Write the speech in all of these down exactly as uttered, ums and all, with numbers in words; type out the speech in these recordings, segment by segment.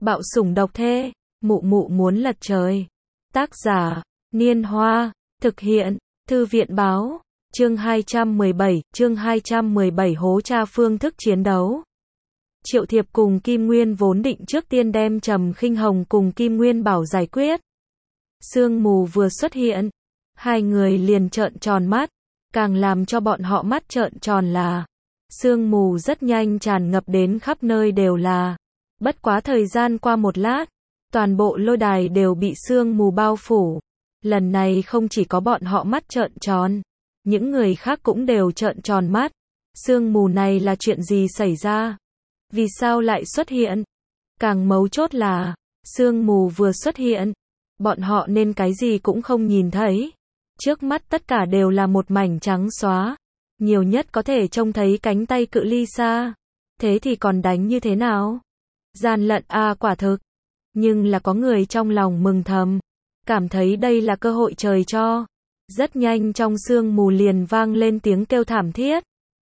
Bạo sủng độc thê, mụ mụ muốn lật trời. Tác giả, Niên Hoa, thực hiện, Thư viện Báo, chương hai trăm mười bảy, chương hai trăm mười bảy hố tra phương thức chiến đấu. Triệu Thiệp cùng Kim Nguyên vốn định trước tiên đem Trầm Khinh Hồng cùng Kim Nguyên Bảo giải quyết. Sương mù vừa xuất hiện, hai người liền trợn tròn mắt, càng làm cho bọn họ mắt trợn tròn là sương mù rất nhanh tràn ngập đến khắp nơi đều là. Bất quá thời gian qua một lát, toàn bộ lôi đài đều bị sương mù bao phủ. Lần này không chỉ có bọn họ mắt trợn tròn, những người khác cũng đều trợn tròn mắt. Sương mù này là chuyện gì xảy ra? Vì sao lại xuất hiện? Càng mấu chốt là, sương mù vừa xuất hiện, bọn họ nên cái gì cũng không nhìn thấy. Trước mắt tất cả đều là một mảnh trắng xóa, nhiều nhất có thể trông thấy cánh tay cự ly xa. Thế thì còn đánh như thế nào? Gian lận à, quả thực. Nhưng là có người trong lòng mừng thầm, cảm thấy đây là cơ hội trời cho. Rất nhanh trong sương mù liền vang lên tiếng kêu thảm thiết.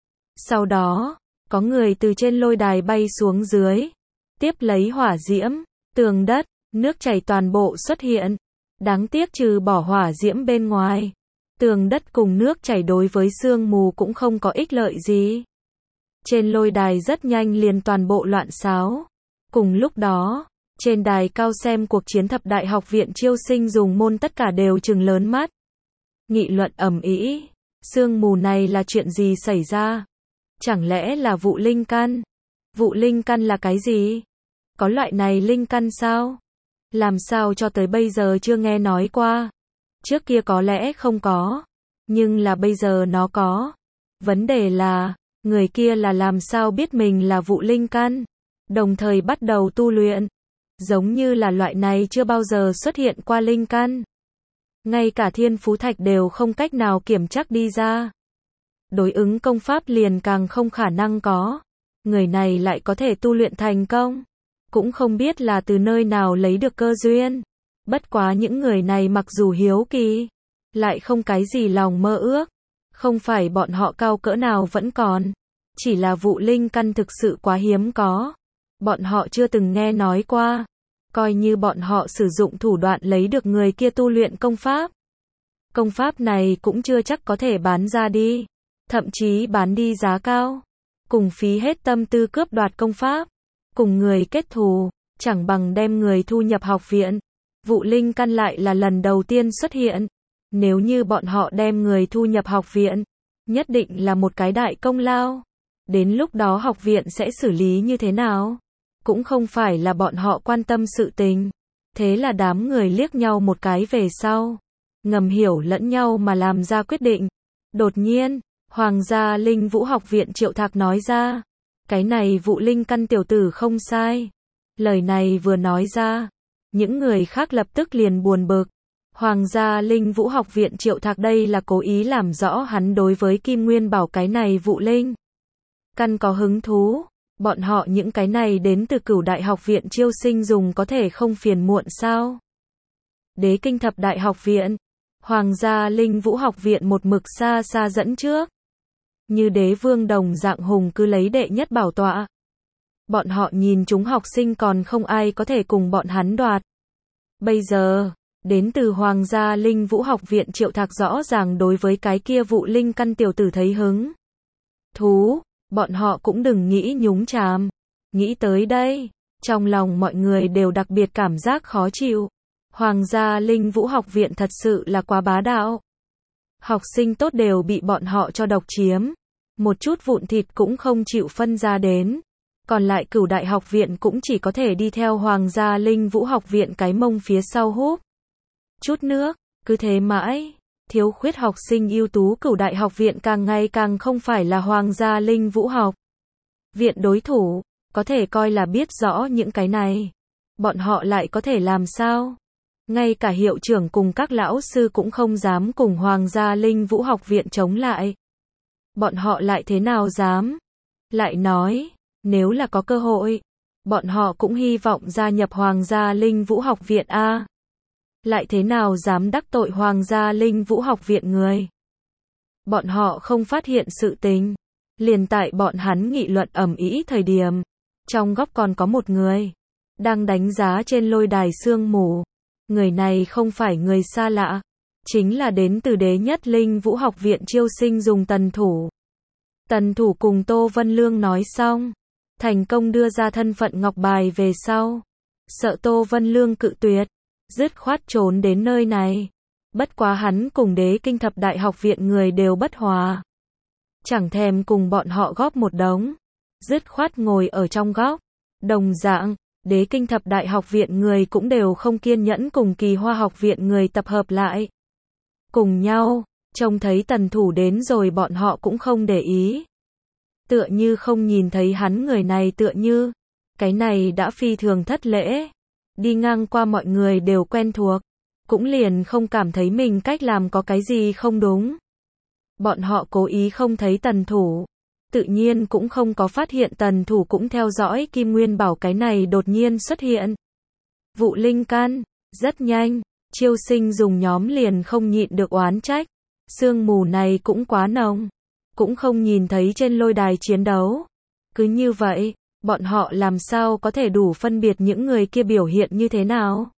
Sau đó, có người từ trên lôi đài bay xuống dưới, tiếp lấy hỏa diễm, tường đất, nước chảy toàn bộ xuất hiện. Đáng tiếc trừ bỏ hỏa diễm bên ngoài, tường đất cùng nước chảy đối với sương mù cũng không có ích lợi gì. Trên lôi đài rất nhanh liền toàn bộ loạn xáo. Cùng lúc đó, trên đài cao xem cuộc chiến thập đại học viện chiêu sinh dùng môn tất cả đều trừng lớn mắt. Nghị luận ầm ĩ, sương mù này là chuyện gì xảy ra? Chẳng lẽ là vụ linh căn? Vụ linh căn là cái gì? Có loại này linh căn sao? Làm sao cho tới bây giờ chưa nghe nói qua? Trước kia có lẽ không có, nhưng là bây giờ nó có. Vấn đề là, người kia là làm sao biết mình là vụ linh căn, đồng thời bắt đầu tu luyện. Giống như là loại này chưa bao giờ xuất hiện qua linh căn. Ngay cả thiên phú thạch đều không cách nào kiểm chắc đi ra. Đối ứng công pháp liền càng không khả năng có. Người này lại có thể tu luyện thành công. Cũng không biết là từ nơi nào lấy được cơ duyên. Bất quá những người này mặc dù hiếu kỳ, lại không cái gì lòng mơ ước. Không phải bọn họ cao cỡ nào vẫn còn. Chỉ là vụ linh căn thực sự quá hiếm có. Bọn họ chưa từng nghe nói qua. Coi như bọn họ sử dụng thủ đoạn lấy được người kia tu luyện công pháp. Công pháp này cũng chưa chắc có thể bán ra đi. Thậm chí bán đi giá cao. Cùng phí hết tâm tư cướp đoạt công pháp. Cùng người kết thù, chẳng bằng đem người thu nhập học viện. Vụ linh căn lại là lần đầu tiên xuất hiện. Nếu như bọn họ đem người thu nhập học viện, nhất định là một cái đại công lao. Đến lúc đó học viện sẽ xử lý như thế nào? Cũng không phải là bọn họ quan tâm sự tình. Thế là đám người liếc nhau một cái về sau, ngầm hiểu lẫn nhau mà làm ra quyết định. Đột nhiên, Hoàng gia Linh Vũ học viện Triệu Thạc nói ra, cái này vụ linh căn tiểu tử không sai. Lời này vừa nói ra, những người khác lập tức liền buồn bực. Hoàng gia Linh Vũ học viện Triệu Thạc đây là cố ý làm rõ hắn đối với Kim Nguyên Bảo cái này vụ linh căn có hứng thú. Bọn họ những cái này đến từ Cửu Đại học viện chiêu sinh dùng có thể không phiền muộn sao? Đế kinh thập đại học viện, Hoàng gia Linh Vũ học viện một mực xa xa dẫn trước. Như đế vương đồng dạng hùng cứ lấy đệ nhất bảo tọa. Bọn họ nhìn chúng học sinh còn không ai có thể cùng bọn hắn đoạt. Bây giờ, đến từ Hoàng gia Linh Vũ học viện Triệu Thạc rõ ràng đối với cái kia vụ linh căn tiểu tử thấy hứng thú. Bọn họ cũng đừng nghĩ nhúng chàm. Nghĩ tới đây, trong lòng mọi người đều đặc biệt cảm giác khó chịu. Hoàng gia Linh Vũ học viện thật sự là quá bá đạo. Học sinh tốt đều bị bọn họ cho độc chiếm. Một chút vụn thịt cũng không chịu phân ra đến. Còn lại Cửu Đại học viện cũng chỉ có thể đi theo Hoàng gia Linh Vũ học viện cái mông phía sau húp chút nước. Cứ thế mãi, thiếu khuyết học sinh ưu tú Cửu Đại học viện càng ngày càng không phải là Hoàng gia Linh Vũ học viện đối thủ. Có thể coi là biết rõ những cái này, bọn họ lại có thể làm sao? Ngay cả hiệu trưởng cùng các lão sư cũng không dám cùng Hoàng gia Linh Vũ học viện chống lại. Bọn họ lại thế nào dám? Lại nói, nếu là có cơ hội, bọn họ cũng hy vọng gia nhập Hoàng gia Linh Vũ học viện a. Lại thế nào dám đắc tội Hoàng gia Linh Vũ học viện người? Bọn họ không phát hiện sự tình. Liền tại bọn hắn nghị luận ầm ĩ thời điểm, trong góc còn có một người. đang đánh giá trên lôi đài sương mù. Người này không phải người xa lạ, chính là đến từ Đế Nhất Linh Vũ Học viện chiêu sinh dùng Tần Thủ. Tần Thủ cùng Tô Vân Lương nói xong, thành công đưa ra thân phận ngọc bài về sau. Sợ Tô Vân Lương cự tuyệt, dứt khoát trốn đến nơi này. Bất quá hắn cùng Đế Kinh Thập Đại Học viện người đều bất hòa. Chẳng thèm cùng bọn họ góp một đống. Dứt khoát ngồi ở trong góc. Đồng dạng, Đế Kinh Thập Đại Học viện người cũng đều không kiên nhẫn cùng Kỳ Hoa Học viện người tập hợp lại. Cùng nhau, trông thấy Tần Thủ đến rồi bọn họ cũng không để ý. Tựa như không nhìn thấy hắn người này tựa như. Cái này đã phi thường thất lễ. Đi ngang qua mọi người đều quen thuộc. Cũng liền không cảm thấy mình cách làm có cái gì không đúng. Bọn họ cố ý không thấy Tần Thủ. Tự nhiên cũng không có phát hiện Tần Thủ cũng theo dõi Kim Nguyên Bảo cái này đột nhiên xuất hiện. Vụ Linh Căn, rất nhanh, chiêu sinh dùng nhóm liền không nhịn được oán trách. Sương mù này cũng quá nồng. Cũng không nhìn thấy trên lôi đài chiến đấu. Cứ như vậy, bọn họ làm sao có thể đủ phân biệt những người kia biểu hiện như thế nào?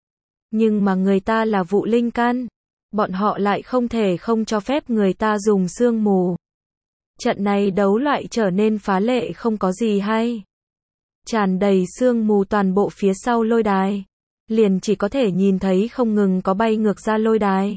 Nhưng mà người ta là vụ linh căn, bọn họ lại không thể không cho phép người ta dùng sương mù. Trận này đấu loại trở nên phá lệ không có gì hay. Tràn đầy sương mù toàn bộ phía sau lôi đài, liền chỉ có thể nhìn thấy không ngừng có bay ngược ra lôi đài.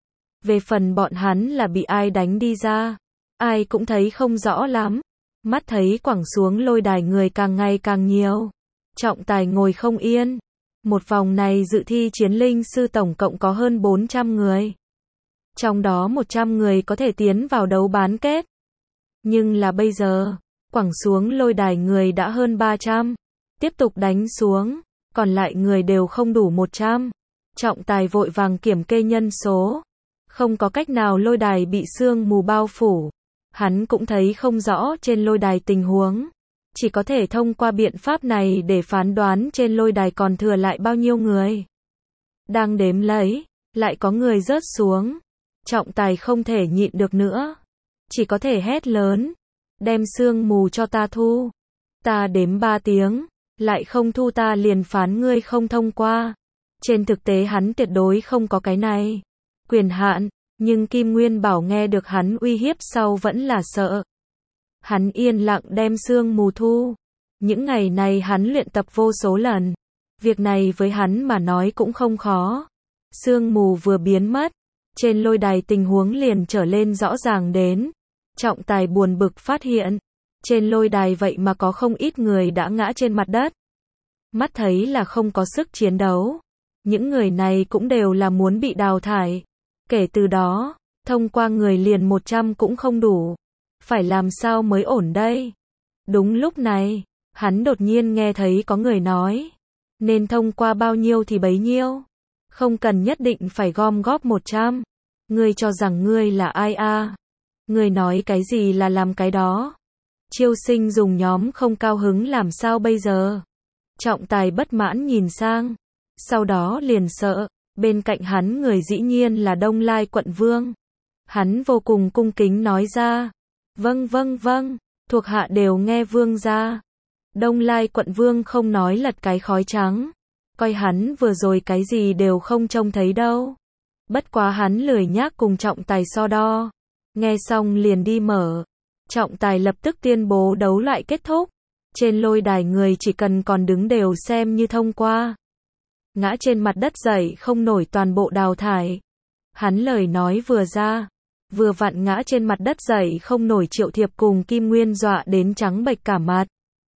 Về phần bọn hắn là bị ai đánh đi ra, ai cũng thấy không rõ lắm. Mắt thấy quẳng xuống lôi đài người càng ngày càng nhiều. Trọng tài ngồi không yên. Một vòng này dự thi chiến linh sư tổng cộng có hơn bốn trăm người. Trong đó một trăm người có thể tiến vào đấu bán kết. Nhưng là bây giờ, quẳng xuống lôi đài người đã hơn ba trăm. Tiếp tục đánh xuống, còn lại người đều không đủ một trăm. Trọng tài vội vàng kiểm kê nhân số. Không có cách nào lôi đài bị sương mù bao phủ. Hắn cũng thấy không rõ trên lôi đài tình huống. Chỉ có thể thông qua biện pháp này để phán đoán trên lôi đài còn thừa lại bao nhiêu người. Đang đếm lấy, lại có người rớt xuống. Trọng tài không thể nhịn được nữa. Chỉ có thể hét lớn. Đem sương mù cho ta thu. Ta đếm ba tiếng. Lại không thu ta liền phán ngươi không thông qua. Trên thực tế hắn tuyệt đối không có cái này. Quyền hạn. Nhưng Kim Nguyên Bảo nghe được hắn uy hiếp sau vẫn là sợ. Hắn yên lặng đem sương mù thu. Những ngày này hắn luyện tập vô số lần. Việc này với hắn mà nói cũng không khó. Sương mù vừa biến mất. Trên lôi đài tình huống liền trở lên rõ ràng đến. Trọng tài buồn bực phát hiện. Trên lôi đài vậy mà có không ít người đã ngã trên mặt đất. Mắt thấy là không có sức chiến đấu. Những người này cũng đều là muốn bị đào thải. Kể từ đó, thông qua người liền một trăm cũng không đủ. Phải làm sao mới ổn đây? Đúng lúc này, hắn đột nhiên nghe thấy có người nói. Nên thông qua bao nhiêu thì bấy nhiêu. Không cần nhất định phải gom góp một trăm. Ngươi cho rằng ngươi là ai a? Ngươi nói cái gì là làm cái đó. Chiêu sinh dùng nhóm không cao hứng làm sao bây giờ? Trọng tài bất mãn nhìn sang. Sau đó liền sợ. Bên cạnh hắn người dĩ nhiên là Đông Lai quận vương. Hắn vô cùng cung kính nói ra. Vâng vâng vâng, thuộc hạ đều nghe vương ra. Đông Lai quận vương không nói lật cái khói trắng. Coi hắn vừa rồi cái gì đều không trông thấy đâu. Bất quá hắn lười nhác cùng trọng tài so đo. Nghe xong liền đi mở. Trọng tài lập tức tuyên bố đấu loại kết thúc. Trên lôi đài người chỉ cần còn đứng đều xem như thông qua. Ngã trên mặt đất dậy không nổi toàn bộ đào thải. Hắn lời nói vừa ra. Vừa vặn ngã trên mặt đất dậy không nổi Triệu Thiệp cùng Kim Nguyên dọa đến trắng bệch cả mặt.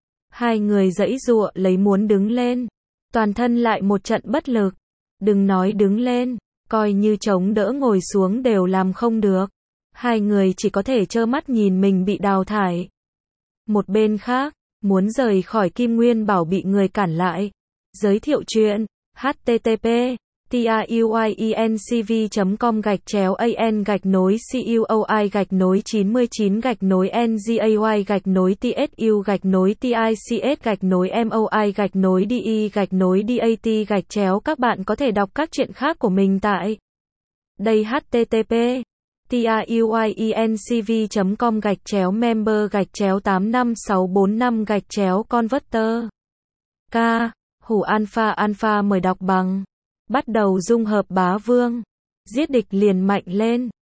Hai người giãy giụa lấy muốn đứng lên. Toàn thân lại một trận bất lực. Đừng nói đứng lên. Coi như chống đỡ ngồi xuống đều làm không được. Hai người chỉ có thể trơ mắt nhìn mình bị đào thải. Một bên khác, muốn rời khỏi Kim Nguyên Bảo bị người cản lại. Giới thiệu chuyện. H T T P tiuyencv chấm com gạch chéo an gạch nối cuoi gạch nối chín mươi chín gạch nối ngay gạch nối tsu gạch nối tics gạch nối moi gạch nối de gạch nối dat gạch chéo. Các bạn có thể đọc các chuyện khác của mình tại đây. H T T P tiuyencv chấm com gạch chéo member gạch chéo tám năm sáu bốn năm gạch chéo converter. K Hủ alpha alpha mời đọc bằng. Bắt đầu dung hợp bá vương. Giết địch liền mạnh lên.